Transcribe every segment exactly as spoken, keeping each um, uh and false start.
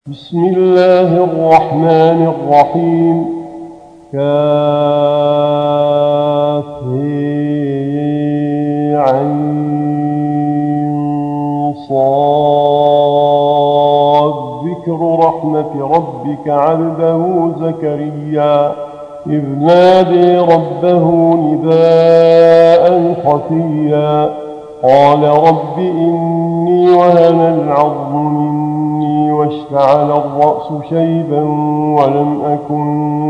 بسم الله الرحمن الرحيم. كافين صاد. ذكر رحمة ربك عبده زكريا إذ نادي ربه نداء خفيا قال رب إني وهن العظم مني واشتعل الرأس شيبا ولم أكن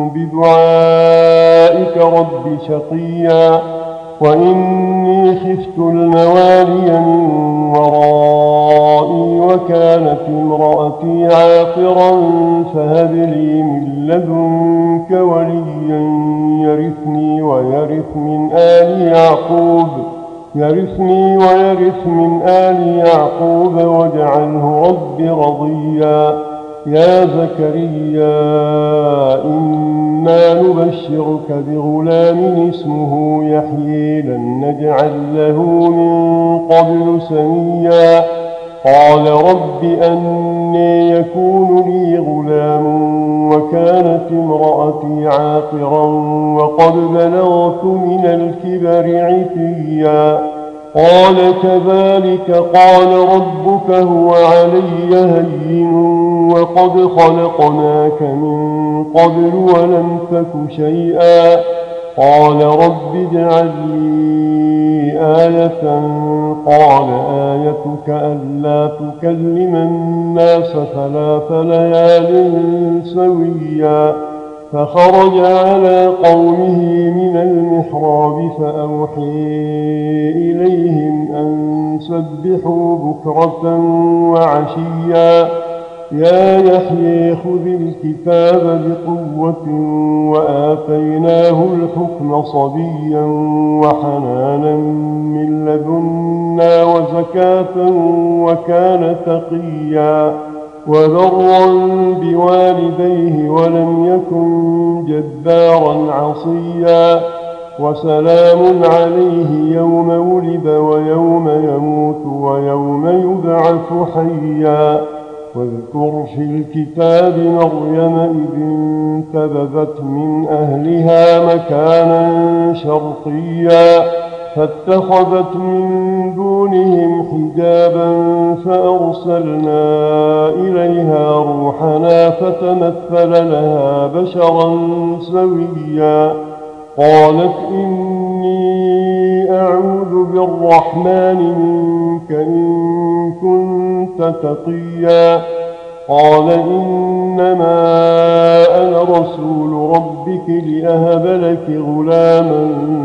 بدعائك رب شقيا وإني خفت الموالي من ورائي وكانت امرأتي عاقرا فهب لي من لدنك وليا يرثني ويرث من آل يعقوب يرثني ويرث من آل يعقوب واجعله رب رضيا يا زكريا إنا نبشرك بغلام اسمه يحيى لم نجعل له من قبل سميا قال رب أنى يكون لي غلام وكانت امرأتي عاقرا وقد بلغت من الكبر عتيا قال كذلك قال ربك هو علي هين وقد خلقناك من قبل ولم تك شيئا قال رب اجعل لي آية قال آيتك ألا تكلم الناس ثلاث ليال سويا فخرج على قومه من المحراب فأوحي إليهم أن سبحوا بكرة وعشيا يا يحيى خذ الكتاب بقوة وآتيناه الحكم صبيا وحنانا من لدنا وزكاة وكان تقيا وبرا بوالديه ولم يكن جبارا عصيا وسلام عليه يوم ولد ويوم يموت ويوم يبعث حيا واذكر في الكتاب مريم إذ انتبذت من أهلها مكانا شرقيا فاتخذت من دونهم حجابا فأرسلنا إليها روحنا فتمثل لها بشرا سويا قالت إني أعوذ بالرحمن منك إن كنت تقيا قال إنما أنا رسول ربك لأهب لك غلاما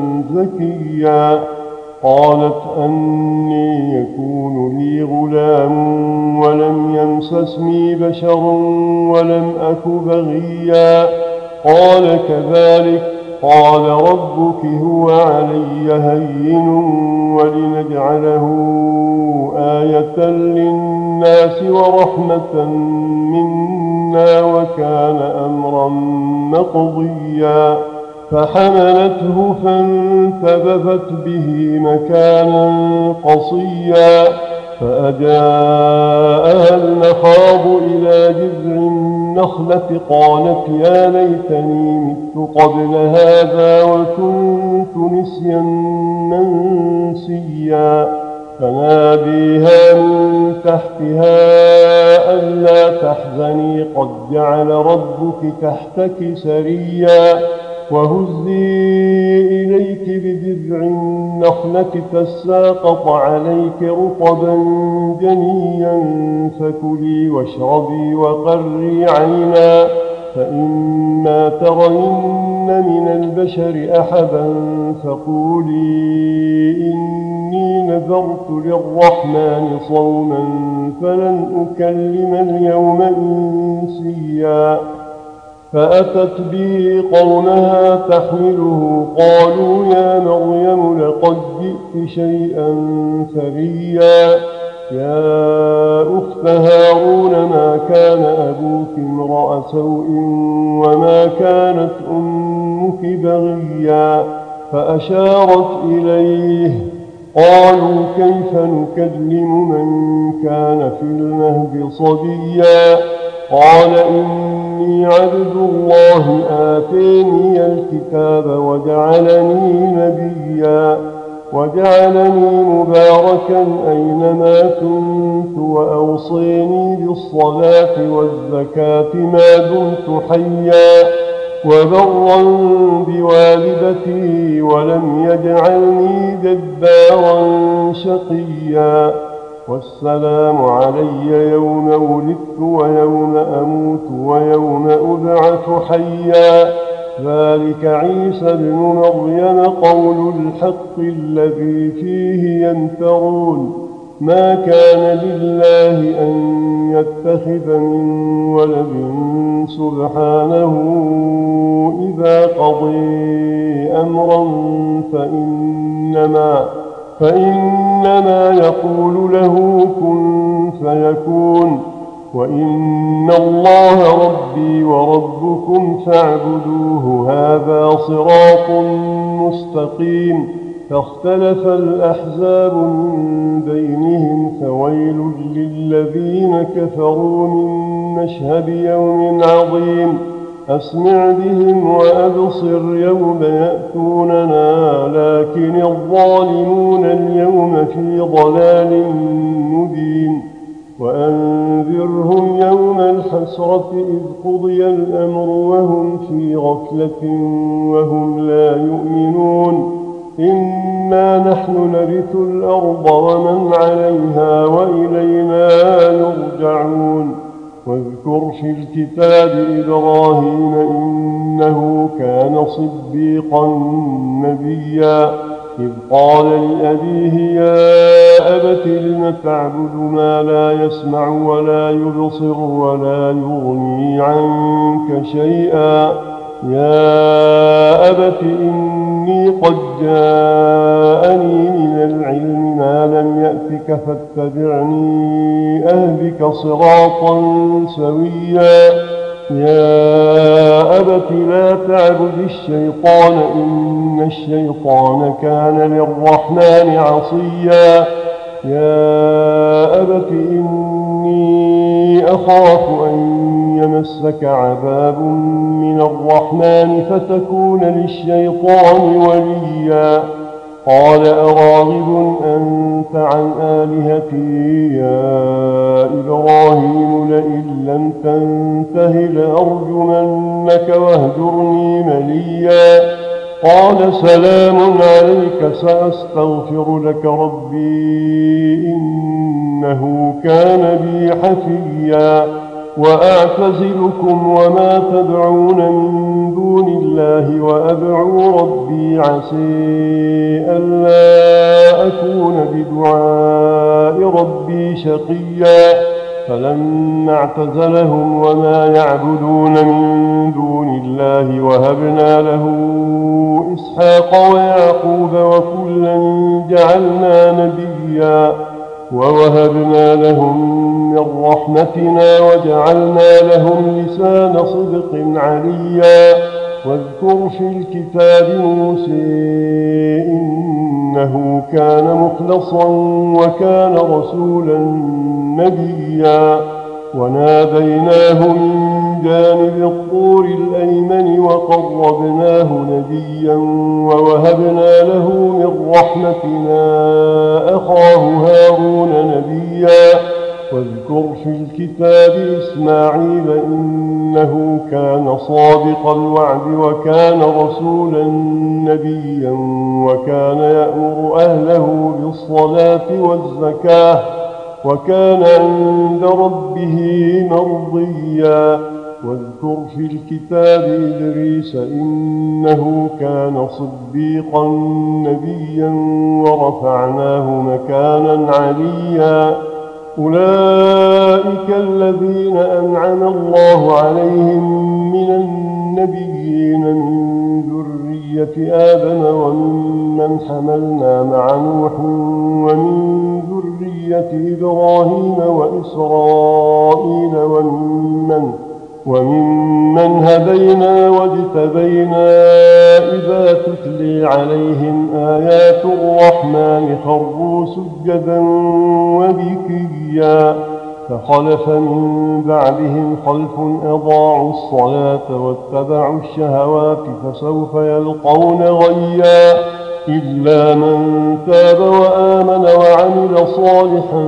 زكيا قالت أني يكون لي غلام ولم يمسسني بشر ولم أك بغيا قال كذلك قال ربك هو علي هين ولنجعله آية للناس ورحمة منا وكان أمرا مقضيا فحملته فانتبذت به مكانا قصيا فأجاءها المخاض إلى جذع النخلة قالت يا ليتني مت قبل هذا وكنت نسيا منسيا فناديها من تحتها ألا تحزني قد جعل ربك تحتك سريا وهزي إليك بجذع النخلة تساقط عليك رطبا جنيا فكلي واشربي وقري عينا فإما ترين من البشر أحدا فقولي إني نذرت للرحمن صوما فلن أكلم اليوم إنسيا فأتت به قومها تحمله قالوا يا مريم لقد جئت شيئا فريا يا أخت هارون ما كان أبوك امرأ سوء وما كانت أمك بغيا فأشارت إليه قالوا كيف نكلم من كان في المهد صبيا قال إني عبد الله آتيني الكتاب وجعلني نبيا وجعلني مباركا أينما كنت وأوصيني بالصلاة والزكاة ما دمت حيا وبرا بوالدتي ولم يجعلني جبارا شقيا والسلام علي يوم ولدت ويوم أموت ويوم أبعث حيا ذلك عيسى ابن مريم قول الحق الذي فيه يمترون ما كان لله أن يتخذ من ولد سبحانه إذا قضي أمرا فإنما فإنما يقول له كن فيكون وإن الله ربي وربكم فاعبدوه هذا صراط مستقيم فاختلف الأحزاب من بينهم فويل للذين كفروا من مشهد يوم عظيم أسمع بهم وأبصر يوم يأتوننا لكن الظالمون اليوم في ضلال مبين وأنذرهم يوم الحسرة إذ قضي الأمر وهم في غفلة وهم لا يؤمنون إنا نحن نرث الأرض ومن عليها وإلينا يرجعون واذكر في الكتاب إبراهيم إنه كان صديقا نبيا إذ قال لأبيه يا أبت لم تعبد ما لا يسمع ولا يبصر ولا يغني عنك شيئا يا أبت إني قد جاءني من العلم ما لم يأتك فاتبعني أهدك صراطا سويا يا أبت لا تعبد الشيطان إن الشيطان كان للرحمن عصيا يا أبت إني أخاف أن يمسك عذاب من الرحمن فتكون للشيطان وليا قال أراغب أنت عن آلهتي يا إبراهيم لئن لم تنته لأرجمنك واهجرني مليا قال سلام عليك سأستغفر لك ربي إنه كان بي حفيا وأعتزلكم وما تدعون من دون الله وأدعو ربي عسى ألا أكون بدعاء ربي شقيا فلما اعتزلهم وما يعبدون من دون الله وهبنا له إسحاق ويعقوب وكلا جعلنا نبيا ووهبنا لهم من رحمتنا وجعلنا لهم لسان صدق عليا واذكر في الكتاب موسى إنه كان مخلصا وكان رسولا نبيا وناديناه من جانب الطور الأيمن وقربناه نبيا ووهبنا له من رحمتنا أخاه هارون نبيا واذكر في الكتاب إسماعيل إنه كان صادق الوعد وكان رسولا نبيا وكان يأمر أهله بالصلاة والزكاة وكان عند ربه مرضيا واذكر في الكتاب إدريس إنه كان صديقا نبيا ورفعناه مكانا عليا أولئك الذين أنعم الله عليهم من النبيين من ذرية آدم وممن حملنا مع نوح ومن ذرية إبراهيم وإسرائيل وممن وممن هدينا واجتبينا إذا تتلي عليهم آيات الرحمن خروا سجدا وبكيا فخلف من بعدهم خلف أضاعوا الصلاة واتبعوا الشهوات فسوف يلقون غيا إلا من تاب وآمن وعمل صالحا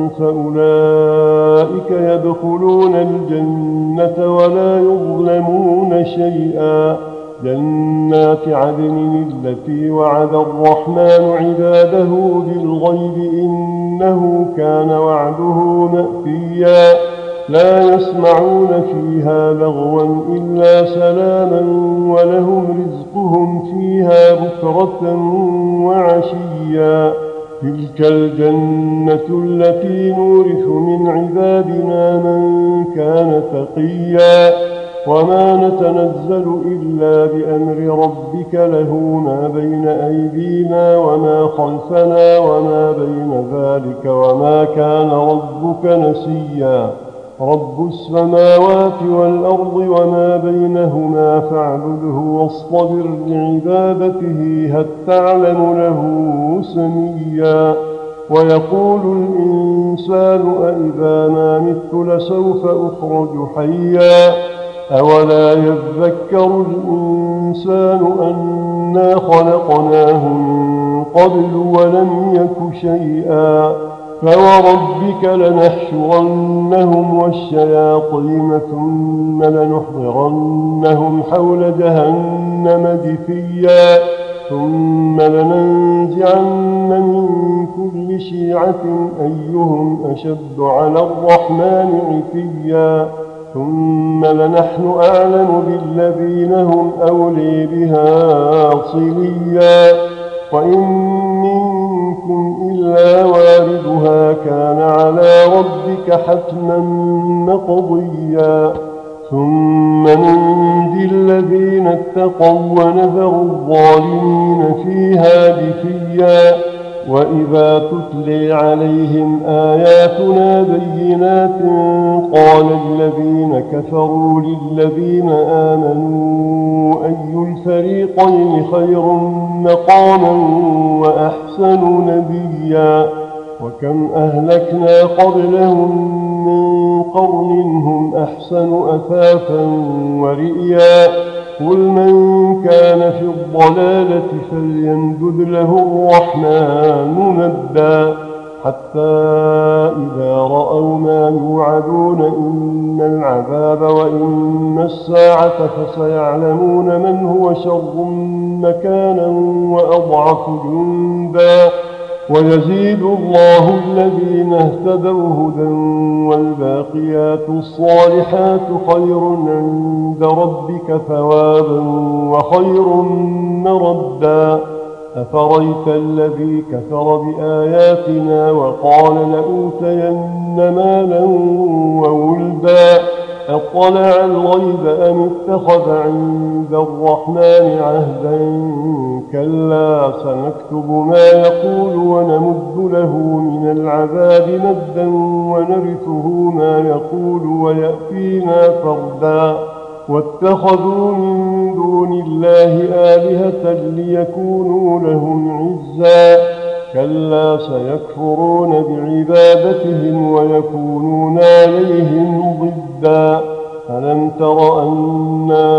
فأولئك يدخلون الجنة ولا يظلمون شيئا جنات عدن التي وعد الرحمن عباده بالغيب إنه كان وعده مأتيا لا يسمعون فيها لغوا إلا سلاما ولهم رزقهم فيها بكرة وعشيا تلك الجنة التي نورث من عبادنا من كان تقيا وما نتنزل إلا بأمر ربك له ما بين أيدينا وما خلفنا وما بين ذلك وما كان ربك نسيا رب السماوات والأرض وما بينهما فاعبده واصطبر لعبادته هل تعلم له سميا ويقول الإنسان أإذا ما مت لسوف أخرج حيا أولا يذكر الإنسان أنا خلقناه من قبل ولم يك شيئا فوربك لنحشرنهم والشياطين ثم لنحضرنهم حول جهنم جثيا ثم لننزعن من كل شيعة أيهم أشد على الرحمن عتيا ثم لنحن أعلم بالذين هم أولي بها صليا وإن منكم إلا واردها كان على ربك حتما مقضيا ثم ننجي الذين اتقوا ونذر الظالمين فيها جثيا وإذا تتلي عليهم آياتنا بينات قال الذين كفروا للذين آمنوا أي الفريقين خير مقاما وأحسن نبيا وكم أهلكنا قبلهم من قرن هم أحسن أثاثا ورئيا قل من كان في الضلالة فليمدد له الرحمن مدا حتى إذا رأوا ما يوعدون إن العذاب وإن الساعة فسيعلمون من هو شر مكانا وأضعف جندا ويزيد الله الذين اهتدوا هدى والباقيات الصالحات خير عند ربك ثوابا وخير مردا أفريت الذي كفر بآياتنا وقال لأوتين مالا وولدا أطلع الغيب أم اتخذ عند الرحمن عهدا كلا سنكتب ما يقول ونمد له من العذاب مدا ونرثه ما يقول ويأتينا فردا واتخذوا من دون الله آلهة ليكونوا لهم عزا كلا سيكفرون بعبادتهم ويكونون عليهم ضدا ألم تر أنا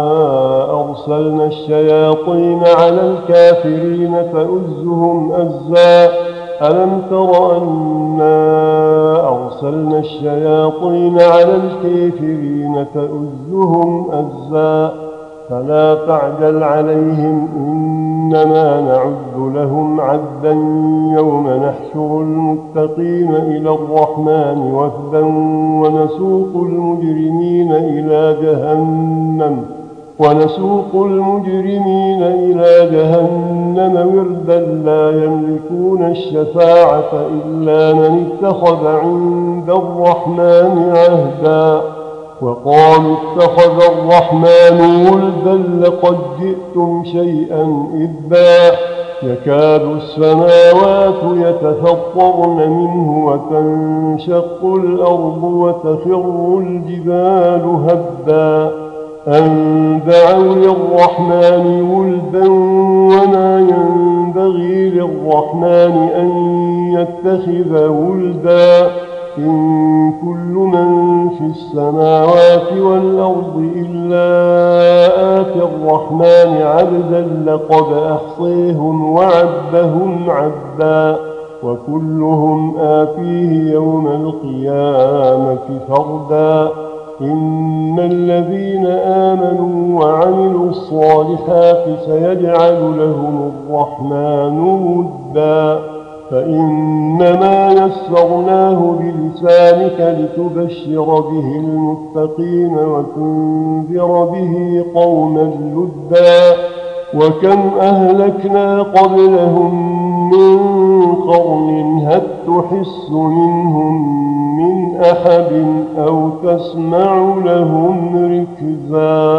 أرسلنا الشياطين على الكافرين فأزهم أزا ألم تر أنا أرسلنا الشياطين على الكافرين فأزهم أزا فلا تعجل عليهم إنما نعد لهم عدا يوم نحشر المتقين إلى الرحمن وفدا ونسوق المجرمين إلى جهنم ونسوق المجرمين إلى جهنم وردا لا يملكون الشفاعة إلا من اتخذ عند الرحمن عهدا وقالوا اتخذ الرحمن ولدا لقد جئتم شيئا إذا يكاد السماوات يتفطرن منه وتنشق الأرض وتخر الجبال هدا أن دعوا للرحمن ولدا وما ينبغي للرحمن أن يتخذ ولدا إن كل من في السماوات والأرض إلا آتي الرحمن عبدا لقد أحصيهم وعدهم عدا وكلهم آتيه يوم القيامة فردا إن الذين آمنوا وعملوا الصالحات سيجعل لهم الرحمن ودا فإنما يسرناه بلسانك لتبشر به المتقين وتنذر به قوما لدا وكم أهلكنا قبلهم من قرن هل تحس منهم من أحد أو تسمع لهم ركزا